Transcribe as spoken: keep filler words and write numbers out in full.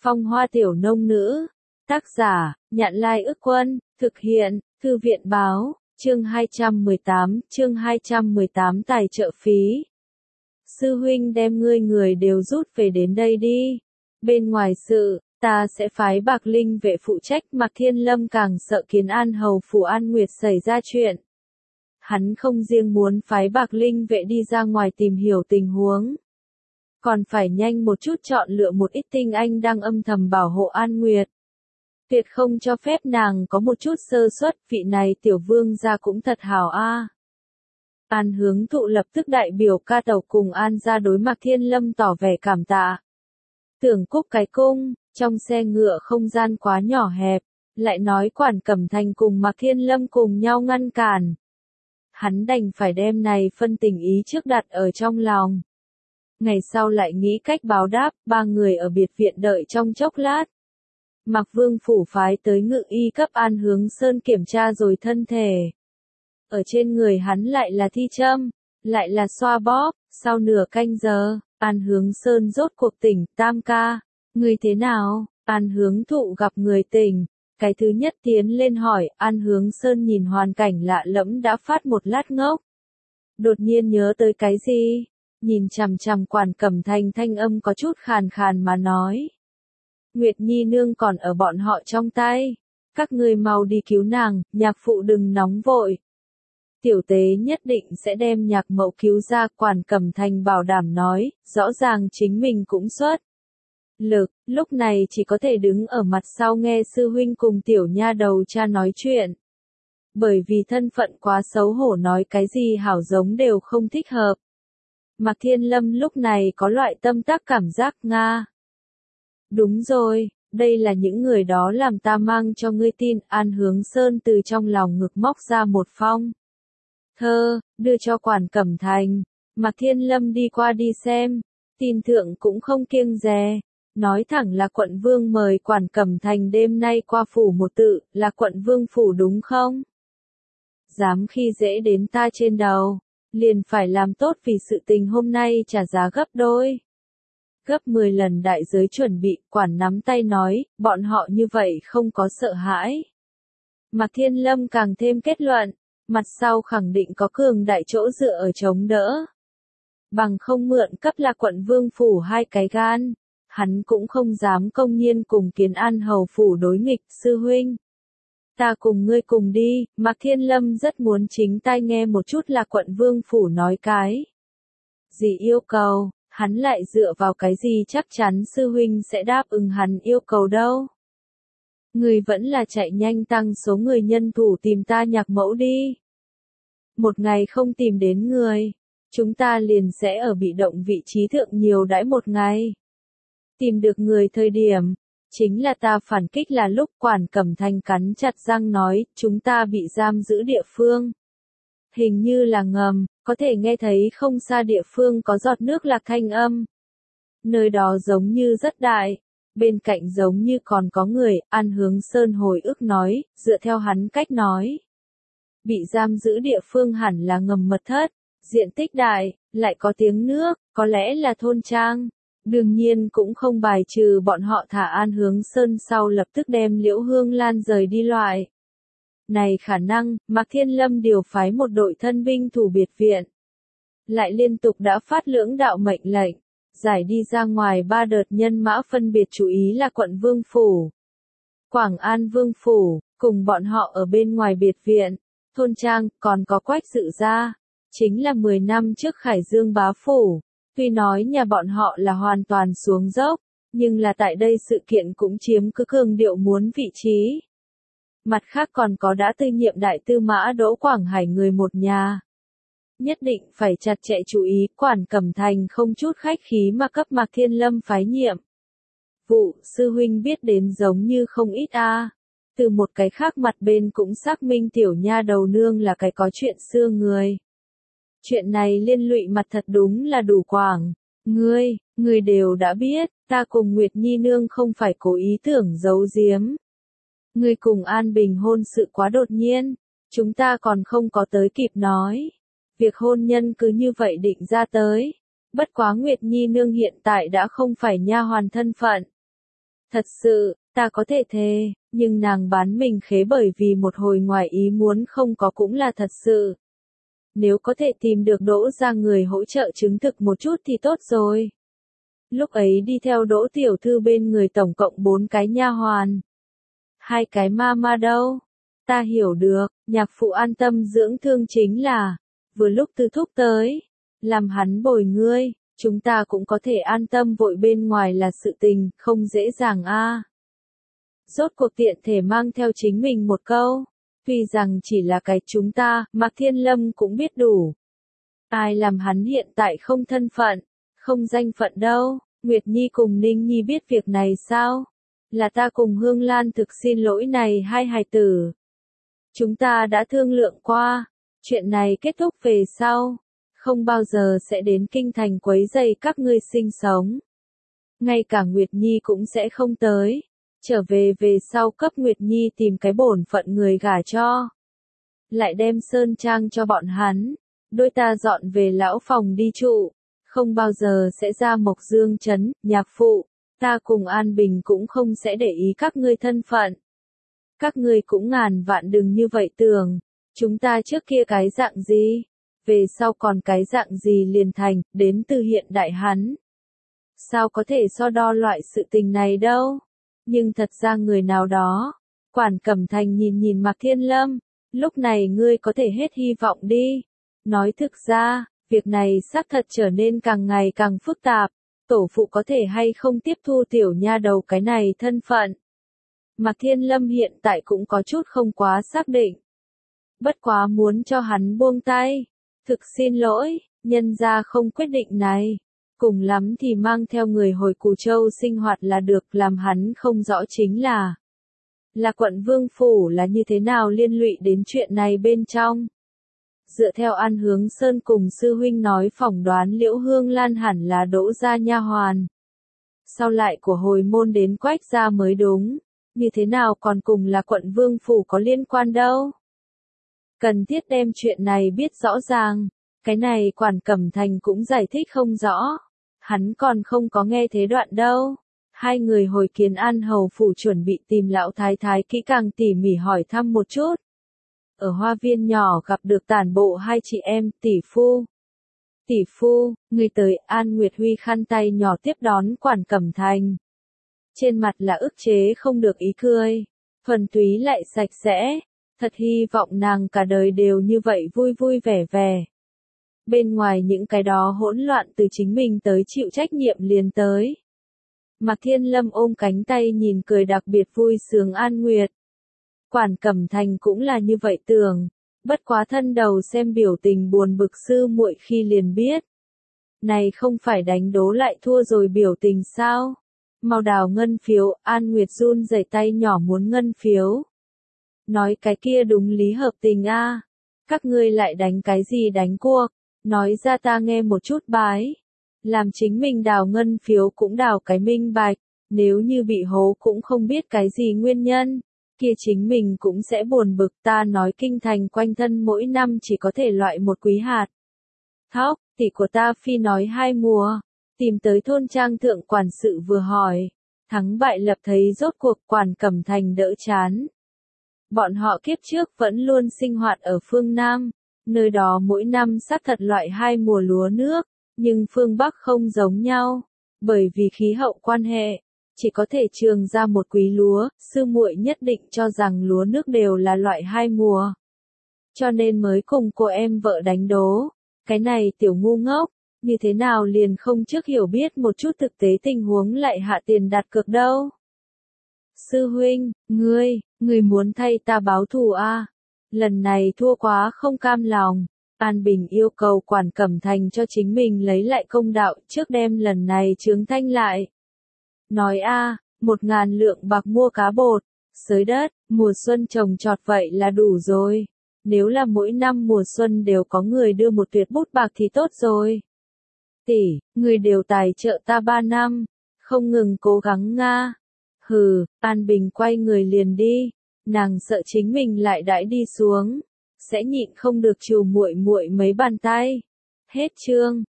Phong hoa tiểu nông nữ. Tác giả, Nhạn Lai Ức Quân, thực hiện, Thư viện Báo, chương hai trăm mười tám, chương hai trăm mười tám tài trợ phí. Sư huynh đem ngươi người đều rút về đến đây đi. Bên ngoài sự, ta sẽ phái Bạc Linh vệ phụ trách. Mạc Thiên Lâm càng sợ Kiến An hầu phủ An Nguyệt xảy ra chuyện. Hắn không riêng muốn phái Bạc Linh vệ đi ra ngoài tìm hiểu tình huống, còn phải nhanh một chút chọn lựa một ít tinh anh đang âm thầm bảo hộ An Nguyệt. Tuyệt không cho phép nàng có một chút sơ suất, vị này tiểu vương gia cũng thật hảo a. An Hướng Thụ lập tức đại biểu ca tàu cùng An gia đối Mạc Thiên Lâm tỏ vẻ cảm tạ. Tưởng Cúc cái cung, trong xe ngựa không gian quá nhỏ hẹp, lại nói Quản Cẩm Thành cùng Mạc Thiên Lâm cùng nhau ngăn cản. Hắn đành phải đem này phân tình ý trước đặt ở trong lòng. Ngày sau lại nghĩ cách báo đáp, ba người ở biệt viện đợi trong chốc lát. Mạc Vương phủ phái tới ngự y cấp An Hướng Sơn kiểm tra rồi thân thể. Ở trên người hắn lại là thi châm, lại là xoa bóp, sau nửa canh giờ, An Hướng Sơn rốt cuộc tỉnh. Tam ca, người thế nào? An Hướng Thụ gặp người tỉnh, cái thứ nhất tiến lên hỏi. An Hướng Sơn nhìn hoàn cảnh lạ lẫm đã phát một lát ngốc. Đột nhiên nhớ tới cái gì? Nhìn chằm chằm Quản Cẩm Thành, thanh âm có chút khàn khàn mà nói. Nguyệt Nhi nương còn ở bọn họ trong tay. Các ngươi mau đi cứu nàng, nhạc phụ đừng nóng vội. Tiểu tế nhất định sẽ đem nhạc mẫu cứu ra. Quản Cẩm Thành bảo đảm nói, rõ ràng chính mình cũng xuất lực, lúc này chỉ có thể đứng ở mặt sau nghe sư huynh cùng tiểu nha đầu cha nói chuyện. Bởi vì thân phận quá xấu hổ nói cái gì hảo giống đều không thích hợp. Mạc Thiên Lâm lúc này có loại tâm tác cảm giác Nga. Đúng rồi, đây là những người đó làm ta mang cho ngươi tin. An Hướng Sơn từ trong lòng ngực móc ra một phong thơ, đưa cho Quản Cẩm Thành. Mạc Thiên Lâm đi qua đi xem, tin thượng cũng không kiêng dè, nói thẳng là quận vương mời Quản Cẩm Thành đêm nay qua phủ một tự, là quận vương phủ đúng không? Dám khi dễ đến ta trên đầu, liền phải làm tốt vì sự tình hôm nay trả giá gấp đôi. Gấp mười lần đại giới chuẩn bị. Quản nắm tay nói, bọn họ như vậy không có sợ hãi. Mạc Thiên Lâm càng thêm kết luận, mặt sau khẳng định có cường đại chỗ dựa ở chống đỡ. Bằng không mượn cấp là quận vương phủ hai cái gan, hắn cũng không dám công nhiên cùng Kiến An hầu phủ đối nghịch. Sư huynh, ta cùng ngươi cùng đi. Mạc Thiên Lâm rất muốn chính tai nghe một chút là quận vương phủ nói cái gì yêu cầu, hắn lại dựa vào cái gì chắc chắn sư huynh sẽ đáp ứng hắn yêu cầu đâu. Người vẫn là chạy nhanh tăng số người nhân thủ tìm ta nhạc mẫu đi. Một ngày không tìm đến người, chúng ta liền sẽ ở bị động vị trí thượng nhiều đãi một ngày. Tìm được người thời điểm, chính là ta phản kích là lúc. Quản Cẩm Thành cắn chặt răng nói, chúng ta bị giam giữ địa phương. Hình như là ngầm, có thể nghe thấy không xa địa phương có giọt nước lạc thanh âm. Nơi đó giống như rất đại, bên cạnh giống như còn có người. An Hướng Sơn hồi ức nói, dựa theo hắn cách nói, bị giam giữ địa phương hẳn là ngầm mật thất, diện tích đại, lại có tiếng nước, có lẽ là thôn trang. Đương nhiên cũng không bài trừ bọn họ thả An Hướng Sơn sau lập tức đem Liễu Hương Lan rời đi loại. Này khả năng. Mạc Thiên Lâm điều phái một đội thân binh thủ biệt viện, lại liên tục đã phát lưỡng đạo mệnh lệnh, giải đi ra ngoài ba đợt nhân mã phân biệt chú ý là quận vương phủ, Quảng An vương phủ, cùng bọn họ ở bên ngoài biệt viện, thôn trang, còn có Quách Dự gia, chính là mười năm trước Khải Dương bá phủ. Tuy nói nhà bọn họ là hoàn toàn xuống dốc, nhưng là tại đây sự kiện cũng chiếm cứ cường điệu muốn vị trí. Mặt khác còn có đã tư nhiệm đại tư mã Đỗ Quảng Hải người một nhà. Nhất định phải chặt chẽ chú ý. Quản Cẩm Thành không chút khách khí mà cấp Mạc Thiên Lâm phái nhiệm vụ. Sư huynh biết đến giống như không ít a. À. Từ một cái khác mặt bên cũng xác minh tiểu nha đầu nương là cái có chuyện xưa người. Chuyện này liên lụy mặt thật đúng là đủ quảng. Ngươi, ngươi đều đã biết, ta cùng Nguyệt Nhi nương không phải cố ý tưởng giấu giếm. Ngươi cùng An Bình hôn sự quá đột nhiên, chúng ta còn không có tới kịp nói. Việc hôn nhân cứ như vậy định ra tới. Bất quá Nguyệt Nhi nương hiện tại đã không phải nha hoàn thân phận. Thật sự, ta có thể thề, nhưng nàng bán mình khế bởi vì một hồi ngoài ý muốn không có cũng là thật sự. Nếu có thể tìm được Đỗ ra người hỗ trợ chứng thực một chút thì tốt rồi. Lúc ấy đi theo Đỗ tiểu thư bên người tổng cộng bốn cái nha hoàn. Hai cái ma ma đâu? Ta hiểu được, nhạc phụ an tâm dưỡng thương chính là, vừa lúc Tư Thúc tới, làm hắn bồi ngươi, chúng ta cũng có thể an tâm vội bên ngoài là sự tình, không dễ dàng a. Rốt cuộc tiện thể mang theo chính mình một câu, tuy rằng chỉ là cái chúng ta, Mạc Thiên Lâm cũng biết đủ. Ai làm hắn hiện tại không thân phận, không danh phận đâu, Nguyệt Nhi cùng Ninh Nhi biết việc này sao? Là ta cùng Hương Lan thực xin lỗi này hai hài tử. Chúng ta đã thương lượng qua, chuyện này kết thúc về sau, không bao giờ sẽ đến kinh thành quấy rầy các ngươi sinh sống. Ngay cả Nguyệt Nhi cũng sẽ không tới, trở về về sau cấp Nguyệt Nhi tìm cái bổn phận người gả cho. Lại đem sơn trang cho bọn hắn, đôi ta dọn về lão phòng đi trụ, không bao giờ sẽ ra Mộc Dương trấn, nhạc phụ, ta cùng An Bình cũng không sẽ để ý các ngươi thân phận. Các ngươi cũng ngàn vạn đừng như vậy tưởng, chúng ta trước kia cái dạng gì, về sau còn cái dạng gì liền thành, đến từ hiện đại hắn. Sao có thể so đo loại sự tình này đâu, nhưng thật ra người nào đó, Quản Cẩm Thành nhìn nhìn Mạc Thiên Lâm, lúc này ngươi có thể hết hy vọng đi. Nói thực ra, việc này xác thật trở nên càng ngày càng phức tạp, tổ phụ có thể hay không tiếp thu tiểu nha đầu cái này thân phận. Mạc Thiên Lâm hiện tại cũng có chút không quá xác định. Bất quá muốn cho hắn buông tay. Thực xin lỗi, nhân gia không quyết định này. Cùng lắm thì mang theo người hồi Cù Châu sinh hoạt là được, làm hắn không rõ chính là. Là quận Vương Phủ là như thế nào liên lụy đến chuyện này bên trong. Dựa theo An Hướng Sơn cùng sư huynh nói phỏng đoán Liễu Hương Lan hẳn là Đỗ gia nha hoàn. Sau lại của hồi môn đến Quách gia mới đúng. Như thế nào còn cùng là quận Vương Phủ có liên quan đâu. Cần thiết đem chuyện này biết rõ ràng. Cái này Quản Cẩm Thành cũng giải thích không rõ. Hắn còn không có nghe thế đoạn đâu. Hai người hồi kiến An Hầu Phủ chuẩn bị tìm lão thái thái kỹ càng tỉ mỉ hỏi thăm một chút. Ở hoa viên nhỏ gặp được tản bộ hai chị em, tỷ phu. Tỷ phu, người tới, An Nguyệt Huy khăn tay nhỏ tiếp đón Quản Cẩm Thành. Trên mặt là ức chế không được ý cười. Thuần túy lại sạch sẽ. Thật hy vọng nàng cả đời đều như vậy vui vui vẻ vẻ. Bên ngoài những cái đó hỗn loạn từ chính mình tới chịu trách nhiệm liền tới. Mạc Thiên Lâm ôm cánh tay nhìn cười đặc biệt vui sướng An Nguyệt. Quản Cẩm Thành cũng là như vậy tưởng, bất quá thân đầu xem biểu tình buồn bực sư muội khi liền biết. Này không phải đánh đố lại thua rồi biểu tình sao? Mau đào ngân phiếu, An Nguyệt run rẩy tay nhỏ muốn ngân phiếu. Nói cái kia đúng lý hợp tình a. Các ngươi lại đánh cái gì đánh cuộc, nói ra ta nghe một chút bái. Làm chính mình đào ngân phiếu cũng đào cái minh bạch, nếu như bị hố cũng không biết cái gì nguyên nhân, kia chính mình cũng sẽ buồn bực. Ta nói kinh thành quanh thân mỗi năm chỉ có thể loại một quý hạt. Thóc, tỷ của ta phi nói hai mùa, tìm tới thôn trang thượng quản sự vừa hỏi, thắng bại lập thấy rốt cuộc Quản Cẩm Thành đỡ chán. Bọn họ kiếp trước vẫn luôn sinh hoạt ở phương Nam, nơi đó mỗi năm xác thật loại hai mùa lúa nước. Nhưng phương Bắc không giống nhau, bởi vì khí hậu quan hệ, chỉ có thể trường ra một quý lúa, sư muội nhất định cho rằng lúa nước đều là loại hai mùa. Cho nên mới cùng cô em vợ đánh đố, cái này tiểu ngu ngốc, như thế nào liền không trước hiểu biết một chút thực tế tình huống lại hạ tiền đặt cược đâu. Sư huynh, ngươi, ngươi muốn thay ta báo thù a? Lần này thua quá không cam lòng. An Bình yêu cầu Quản Cẩm Thành cho chính mình lấy lại công đạo trước đem lần này chướng thanh lại. Nói a, một ngàn lượng bạc mua cá bột, xới đất, mùa xuân trồng trọt vậy là đủ rồi. Nếu là mỗi năm mùa xuân đều có người đưa một tuyệt bút bạc thì tốt rồi. Tỷ, người đều tài trợ ta ba năm, không ngừng cố gắng nga. Hừ, An Bình quay người liền đi, nàng sợ chính mình lại đãi đi xuống. Sẽ nhịn không được trù muội muội mấy bàn tay. Hết chương.